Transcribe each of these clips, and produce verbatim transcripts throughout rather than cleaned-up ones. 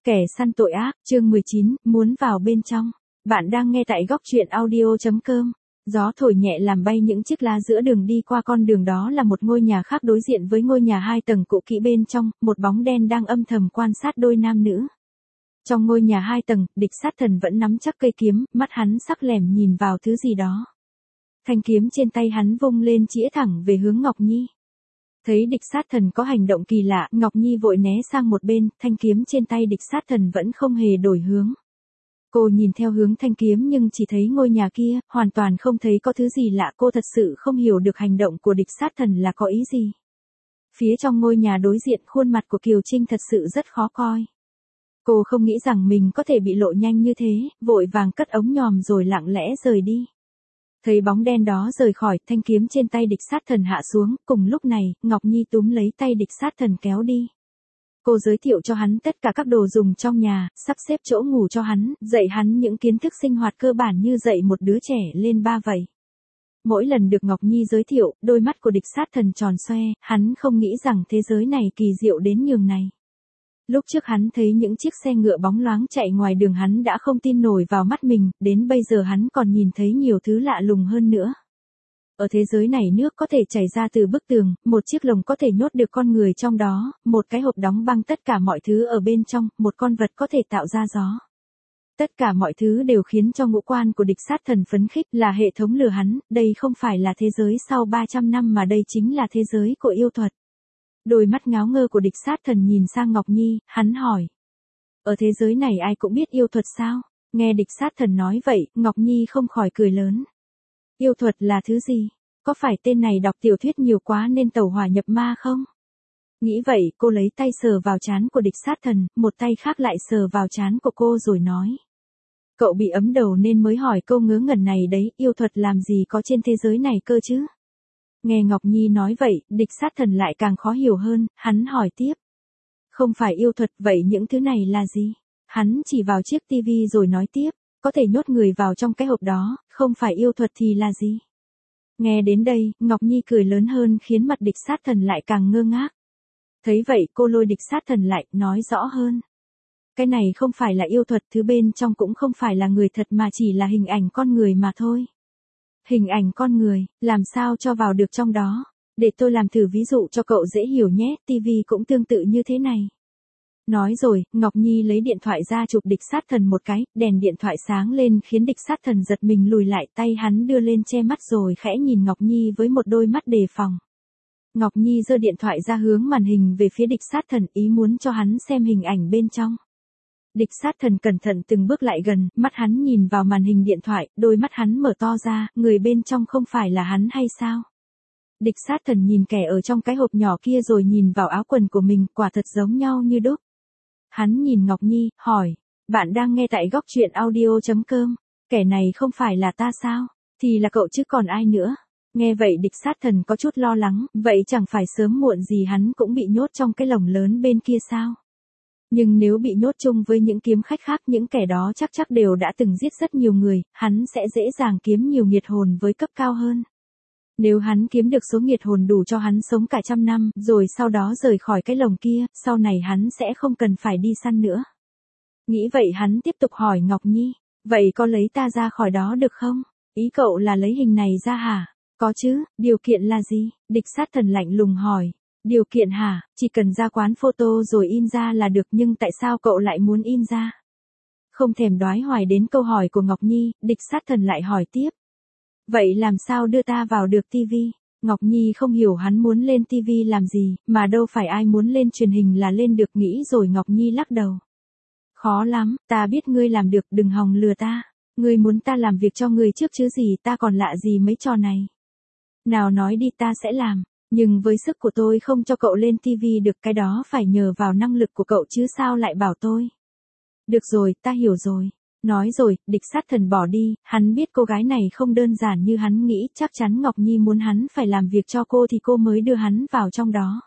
Kẻ săn tội ác, chương mười chín, muốn vào bên trong. Bạn đang nghe tại góc truyện audio chấm com. Gió thổi nhẹ làm bay những chiếc lá giữa đường, đi qua con đường đó là một ngôi nhà khác đối diện với ngôi nhà hai tầng cũ kỹ, bên trong, một bóng đen đang âm thầm quan sát đôi nam nữ. Trong ngôi nhà hai tầng, địch sát thần vẫn nắm chắc cây kiếm, mắt hắn sắc lẻm nhìn vào thứ gì đó. Thanh kiếm trên tay hắn vung lên chĩa thẳng về hướng Ngọc Nhi. Thấy địch sát thần có hành động kỳ lạ, Ngọc Nhi vội né sang một bên, thanh kiếm trên tay địch sát thần vẫn không hề đổi hướng. Cô nhìn theo hướng thanh kiếm nhưng chỉ thấy ngôi nhà kia, hoàn toàn không thấy có thứ gì lạ. Cô thật sự không hiểu được hành động của địch sát thần là có ý gì. Phía trong ngôi nhà đối diện, khuôn mặt của Kiều Trinh thật sự rất khó coi. Cô không nghĩ rằng mình có thể bị lộ nhanh như thế, vội vàng cất ống nhòm rồi lặng lẽ rời đi. Thấy bóng đen đó rời khỏi, thanh kiếm trên tay địch sát thần hạ xuống, cùng lúc này, Ngọc Nhi túm lấy tay địch sát thần kéo đi. Cô giới thiệu cho hắn tất cả các đồ dùng trong nhà, sắp xếp chỗ ngủ cho hắn, dạy hắn những kiến thức sinh hoạt cơ bản như dạy một đứa trẻ lên ba vậy. Mỗi lần được Ngọc Nhi giới thiệu, đôi mắt của địch sát thần tròn xoe, hắn không nghĩ rằng thế giới này kỳ diệu đến nhường này. Lúc trước hắn thấy những chiếc xe ngựa bóng loáng chạy ngoài đường, hắn đã không tin nổi vào mắt mình, đến bây giờ hắn còn nhìn thấy nhiều thứ lạ lùng hơn nữa. Ở thế giới này, nước có thể chảy ra từ bức tường, một chiếc lồng có thể nhốt được con người trong đó, một cái hộp đóng băng tất cả mọi thứ ở bên trong, một con vật có thể tạo ra gió. Tất cả mọi thứ đều khiến cho ngũ quan của địch sát thần phấn khích, là hệ thống lừa hắn, đây không phải là thế giới sau ba trăm năm mà đây chính là thế giới của yêu thuật. Đôi mắt ngáo ngơ của địch sát thần nhìn sang Ngọc Nhi, hắn hỏi. Ở thế giới này ai cũng biết yêu thuật sao? Nghe địch sát thần nói vậy, Ngọc Nhi không khỏi cười lớn. Yêu thuật là thứ gì? Có phải tên này đọc tiểu thuyết nhiều quá nên tẩu hỏa nhập ma không? Nghĩ vậy, cô lấy tay sờ vào trán của địch sát thần, một tay khác lại sờ vào trán của cô rồi nói. Cậu bị ấm đầu nên mới hỏi câu ngớ ngẩn này đấy, yêu thuật làm gì có trên thế giới này cơ chứ? Nghe Ngọc Nhi nói vậy, địch sát thần lại càng khó hiểu hơn, hắn hỏi tiếp. Không phải yêu thuật, vậy những thứ này là gì? Hắn chỉ vào chiếc tivi rồi nói tiếp, có thể nhốt người vào trong cái hộp đó, không phải yêu thuật thì là gì? Nghe đến đây, Ngọc Nhi cười lớn hơn khiến mặt địch sát thần lại càng ngơ ngác. Thấy vậy, cô lôi địch sát thần lại, nói rõ hơn. Cái này không phải là yêu thuật, thứ bên trong cũng không phải là người thật mà chỉ là hình ảnh con người mà thôi. Hình ảnh con người, làm sao cho vào được trong đó? Để tôi làm thử ví dụ cho cậu dễ hiểu nhé, tivi cũng tương tự như thế này. Nói rồi, Ngọc Nhi lấy điện thoại ra chụp địch sát thần một cái, đèn điện thoại sáng lên khiến địch sát thần giật mình lùi lại, tay hắn đưa lên che mắt rồi khẽ nhìn Ngọc Nhi với một đôi mắt đề phòng. Ngọc Nhi giơ điện thoại ra hướng màn hình về phía địch sát thần, ý muốn cho hắn xem hình ảnh bên trong. Địch sát thần cẩn thận từng bước lại gần, mắt hắn nhìn vào màn hình điện thoại, đôi mắt hắn mở to ra, người bên trong không phải là hắn hay sao? Địch sát thần nhìn kẻ ở trong cái hộp nhỏ kia rồi nhìn vào áo quần của mình, quả thật giống nhau như đúc. Hắn nhìn Ngọc Nhi, hỏi, bạn đang nghe tại góc truyện audio chấm com, kẻ này không phải là ta sao? Thì là cậu chứ còn ai nữa? Nghe vậy địch sát thần có chút lo lắng, vậy chẳng phải sớm muộn gì hắn cũng bị nhốt trong cái lồng lớn bên kia sao? Nhưng nếu bị nhốt chung với những kiếm khách khác, những kẻ đó chắc chắc đều đã từng giết rất nhiều người, hắn sẽ dễ dàng kiếm nhiều nghiệt hồn với cấp cao hơn. Nếu hắn kiếm được số nghiệt hồn đủ cho hắn sống cả trăm năm, rồi sau đó rời khỏi cái lồng kia, sau này hắn sẽ không cần phải đi săn nữa. Nghĩ vậy hắn tiếp tục hỏi Ngọc Nhi, vậy có lấy ta ra khỏi đó được không? Ý cậu là lấy hình này ra hả? Có chứ, điều kiện là gì? Địch sát thần lạnh lùng hỏi. Điều kiện hả? Chỉ cần ra quán photo rồi in ra là được, nhưng tại sao cậu lại muốn in ra? Không thèm đoái hoài đến câu hỏi của Ngọc Nhi, địch sát thần lại hỏi tiếp. Vậy làm sao đưa ta vào được tivi? Ngọc Nhi không hiểu hắn muốn lên tivi làm gì, mà đâu phải ai muốn lên truyền hình là lên được, nghĩ rồi Ngọc Nhi lắc đầu. Khó lắm, ta biết ngươi làm được, đừng hòng lừa ta. Ngươi muốn ta làm việc cho ngươi trước chứ gì, ta còn lạ gì mấy trò này. Nào nói đi, ta sẽ làm. Nhưng với sức của tôi không cho cậu lên tivi được, cái đó phải nhờ vào năng lực của cậu chứ sao lại bảo tôi. Được rồi, ta hiểu rồi. Nói rồi, địch sát thần bỏ đi, hắn biết cô gái này không đơn giản như hắn nghĩ, chắc chắn Ngọc Nhi muốn hắn phải làm việc cho cô thì cô mới đưa hắn vào trong đó.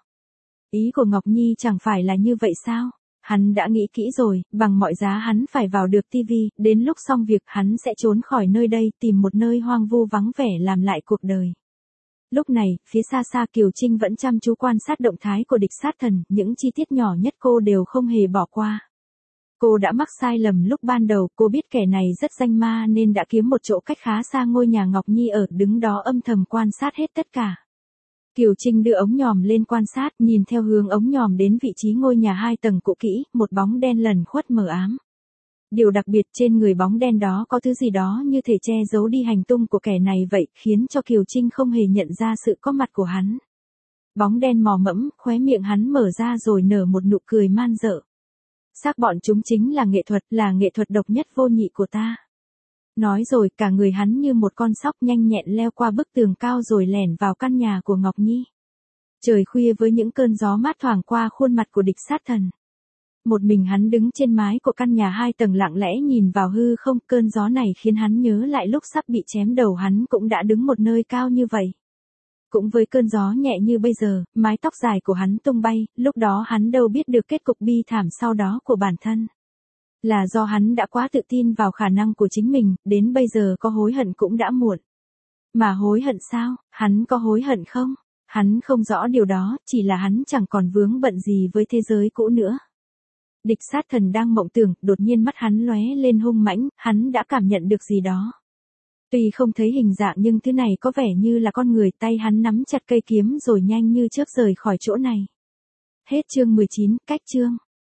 Ý của Ngọc Nhi chẳng phải là như vậy sao? Hắn đã nghĩ kỹ rồi, bằng mọi giá hắn phải vào được tivi, đến lúc xong việc hắn sẽ trốn khỏi nơi đây, tìm một nơi hoang vu vắng vẻ làm lại cuộc đời. Lúc này, phía xa xa Kiều Trinh vẫn chăm chú quan sát động thái của địch sát thần, những chi tiết nhỏ nhất cô đều không hề bỏ qua. Cô đã mắc sai lầm lúc ban đầu, cô biết kẻ này rất danh ma nên đã kiếm một chỗ cách khá xa ngôi nhà Ngọc Nhi ở, đứng đó âm thầm quan sát hết tất cả. Kiều Trinh đưa ống nhòm lên quan sát, nhìn theo hướng ống nhòm đến vị trí ngôi nhà hai tầng cũ kỹ, một bóng đen lẩn khuất mờ ám. Điều đặc biệt trên người bóng đen đó có thứ gì đó như thể che giấu đi hành tung của kẻ này vậy, khiến cho Kiều Trinh không hề nhận ra sự có mặt của hắn. Bóng đen mò mẫm, khóe miệng hắn mở ra rồi nở một nụ cười man dợ. Xác bọn chúng chính là nghệ thuật, là nghệ thuật độc nhất vô nhị của ta. Nói rồi cả người hắn như một con sóc nhanh nhẹn leo qua bức tường cao rồi lẻn vào căn nhà của Ngọc Nhi. Trời khuya với những cơn gió mát thoảng qua khuôn mặt của địch sát thần. Một mình hắn đứng trên mái của căn nhà hai tầng lặng lẽ nhìn vào hư không, cơn gió này khiến hắn nhớ lại lúc sắp bị chém đầu hắn cũng đã đứng một nơi cao như vậy. Cũng với cơn gió nhẹ như bây giờ, mái tóc dài của hắn tung bay, lúc đó hắn đâu biết được kết cục bi thảm sau đó của bản thân. Là do hắn đã quá tự tin vào khả năng của chính mình, đến bây giờ có hối hận cũng đã muộn. Mà hối hận sao, hắn có hối hận không? Hắn không rõ điều đó, chỉ là hắn chẳng còn vướng bận gì với thế giới cũ nữa. Địch sát thần đang mộng tưởng, đột nhiên mắt hắn lóe lên hung mãnh, hắn đã cảm nhận được gì đó. Tuy không thấy hình dạng nhưng thứ này có vẻ như là con người, tay hắn nắm chặt cây kiếm rồi nhanh như chớp rời khỏi chỗ này. Hết chương mười chín, cách chương.